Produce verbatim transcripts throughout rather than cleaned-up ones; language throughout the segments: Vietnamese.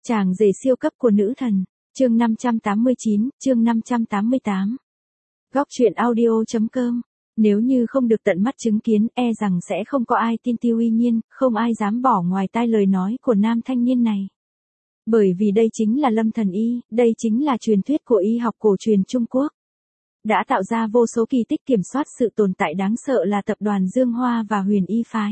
Chàng rể siêu cấp của nữ thần, chương năm trăm tám mươi chín, chương năm trăm tám mươi tám. Góc truyện audio.com. Nếu như không được tận mắt chứng kiến, e rằng sẽ không có ai tin Tiêu Uy Nhiên, không ai dám bỏ ngoài tai lời nói của nam thanh niên này. Bởi vì đây chính là Lâm Thần Y, đây chính là truyền thuyết của y học cổ truyền Trung Quốc. Đã tạo ra vô số kỳ tích kiểm soát sự tồn tại đáng sợ là tập đoàn Dương Hoa và Huyền Y Phái.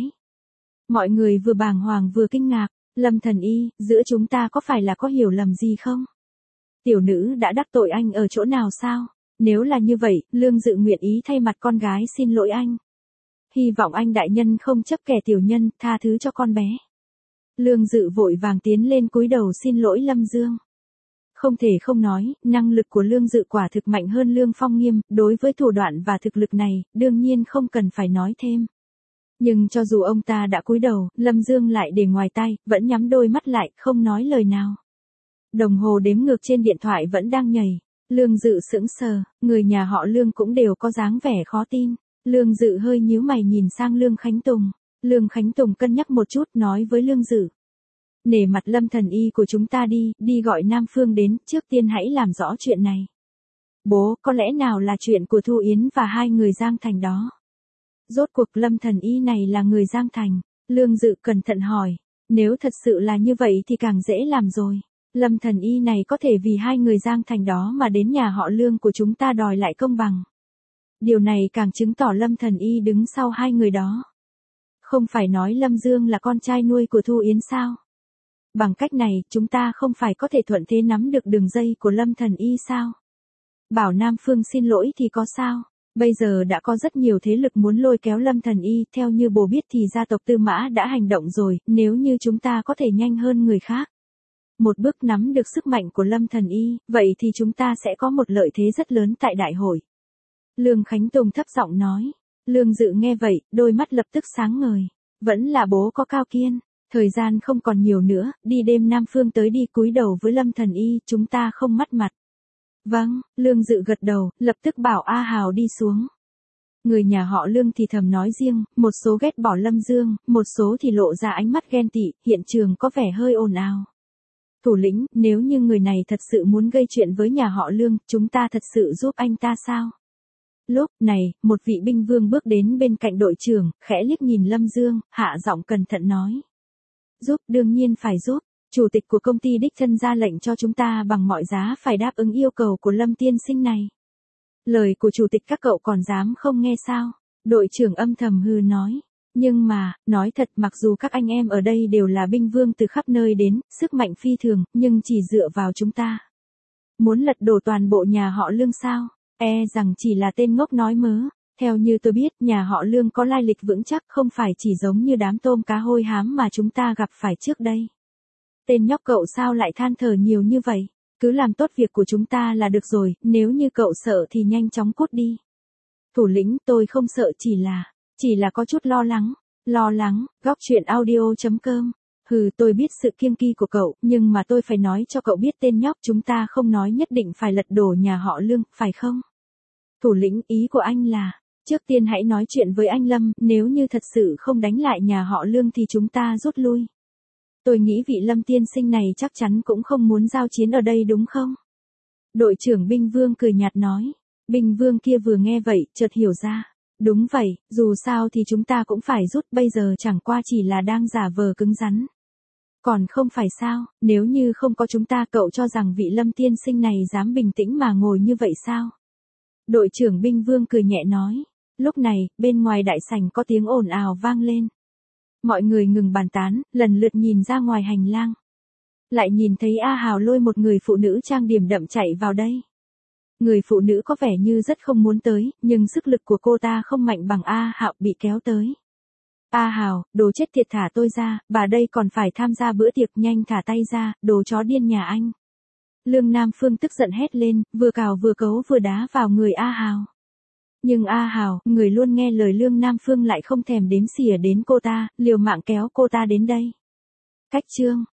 Mọi người vừa bàng hoàng vừa kinh ngạc, Lâm Thần Y, giữa chúng ta có phải là có hiểu lầm gì không? Tiểu nữ đã đắc tội anh ở chỗ nào sao? Nếu là như vậy, Lương Dự nguyện ý thay mặt con gái xin lỗi anh. Hy vọng anh đại nhân không chấp kẻ tiểu nhân, tha thứ cho con bé. Lương Dự vội vàng tiến lên cúi đầu xin lỗi Lâm Dương. Không thể không nói, năng lực của Lương Dự quả thực mạnh hơn Lương Phong Nghiêm, đối với thủ đoạn và thực lực này, đương nhiên không cần phải nói thêm. Nhưng cho dù ông ta đã cúi đầu, Lâm Dương lại để ngoài tai, vẫn nhắm đôi mắt lại, không nói lời nào. Đồng hồ đếm ngược trên điện thoại vẫn đang nhảy. Lương Dự sững sờ, người nhà họ Lương cũng đều có dáng vẻ khó tin. Lương Dự hơi nhíu mày nhìn sang Lương Khánh Tùng. Lương Khánh Tùng cân nhắc một chút nói với Lương Dự. Nể mặt Lâm Thần Y của chúng ta đi, đi gọi Nam Phương đến, trước tiên hãy làm rõ chuyện này. Bố, có lẽ nào là chuyện của Thu Yến và hai người Giang Thành đó? Rốt cuộc Lâm Thần Y này là người Giang Thành. Lương Dự cẩn thận hỏi. Nếu thật sự là như vậy thì càng dễ làm rồi. Lâm Thần Y này có thể vì hai người Giang Thành đó mà đến nhà họ Lương của chúng ta đòi lại công bằng. Điều này càng chứng tỏ Lâm Thần Y đứng sau hai người đó. Không phải nói Lâm Dương là con trai nuôi của Thu Yến sao? Bằng cách này, chúng ta không phải có thể thuận thế nắm được đường dây của Lâm Thần Y sao? Bảo Nam Phương xin lỗi thì có sao? Bây giờ đã có rất nhiều thế lực muốn lôi kéo Lâm Thần Y, theo như bồ biết thì gia tộc Tư Mã đã hành động rồi, nếu như chúng ta có thể nhanh hơn người khác. Một bước nắm được sức mạnh của Lâm Thần Y, vậy thì chúng ta sẽ có một lợi thế rất lớn tại đại hội. Lương Khánh Tùng thấp giọng nói. Lương Dự nghe vậy, đôi mắt lập tức sáng ngời. Vẫn là bố có cao kiên. Thời gian không còn nhiều nữa, đi đêm Nam Phương tới đi cúi đầu với Lâm Thần Y, chúng ta không mất mặt. Vâng, Lương Dự gật đầu, lập tức bảo A Hào đi xuống. Người nhà họ Lương thì thầm nói riêng, một số ghét bỏ Lâm Dương, một số thì lộ ra ánh mắt ghen tị, hiện trường có vẻ hơi ồn ào. Thủ lĩnh, nếu như người này thật sự muốn gây chuyện với nhà họ Lương, chúng ta thật sự giúp anh ta sao? Lúc này, một vị binh vương bước đến bên cạnh đội trưởng, khẽ liếc nhìn Lâm Dương, hạ giọng cẩn thận nói. Giúp, đương nhiên phải giúp. Chủ tịch của công ty đích thân ra lệnh cho chúng ta bằng mọi giá phải đáp ứng yêu cầu của Lâm tiên sinh này. Lời của chủ tịch các cậu còn dám không nghe sao? Đội trưởng âm thầm hừ nói. Nhưng mà, nói thật mặc dù các anh em ở đây đều là binh vương từ khắp nơi đến, sức mạnh phi thường, nhưng chỉ dựa vào chúng ta. Muốn lật đổ toàn bộ nhà họ Lương sao? E rằng chỉ là tên ngốc nói mớ. Theo như tôi biết, nhà họ Lương có lai lịch vững chắc, không phải chỉ giống như đám tôm cá hôi hám mà chúng ta gặp phải trước đây. Tên nhóc cậu sao lại than thở nhiều như vậy? Cứ làm tốt việc của chúng ta là được rồi, nếu như cậu sợ thì nhanh chóng cút đi. Thủ lĩnh, tôi không sợ, chỉ là, chỉ là có chút lo lắng. Lo lắng, góc truyện audio.com. Hừ, tôi biết sự kiêng kỵ của cậu, nhưng mà tôi phải nói cho cậu biết tên nhóc chúng ta không nói nhất định phải lật đổ nhà họ Lương, phải không? Thủ lĩnh, ý của anh là, trước tiên hãy nói chuyện với anh Lâm, nếu như thật sự không đánh lại nhà họ Lương thì chúng ta rút lui. Tôi nghĩ vị Lâm tiên sinh này chắc chắn cũng không muốn giao chiến ở đây đúng không? Đội trưởng binh vương cười nhạt nói. Binh vương kia vừa nghe vậy, chợt hiểu ra. Đúng vậy, dù sao thì chúng ta cũng phải rút, bây giờ chẳng qua chỉ là đang giả vờ cứng rắn. Còn không phải sao, nếu như không có chúng ta cậu cho rằng vị Lâm tiên sinh này dám bình tĩnh mà ngồi như vậy sao? Đội trưởng binh vương cười nhẹ nói. Lúc này, bên ngoài đại sảnh có tiếng ồn ào vang lên. Mọi người ngừng bàn tán, lần lượt nhìn ra ngoài hành lang. Lại nhìn thấy A Hào lôi một người phụ nữ trang điểm đậm chạy vào đây. Người phụ nữ có vẻ như rất không muốn tới, nhưng sức lực của cô ta không mạnh bằng A Hạo bị kéo tới. A Hào, đồ chết tiệt thả tôi ra, bà đây còn phải tham gia bữa tiệc, nhanh thả tay ra, đồ chó điên nhà anh. Lương Nam Phương tức giận hét lên, vừa cào vừa cấu vừa đá vào người A Hào. Nhưng A Hào, người luôn nghe lời Lương Nam Phương lại không thèm đếm xỉa đến cô ta, liều mạng kéo cô ta đến đây. Cách chương,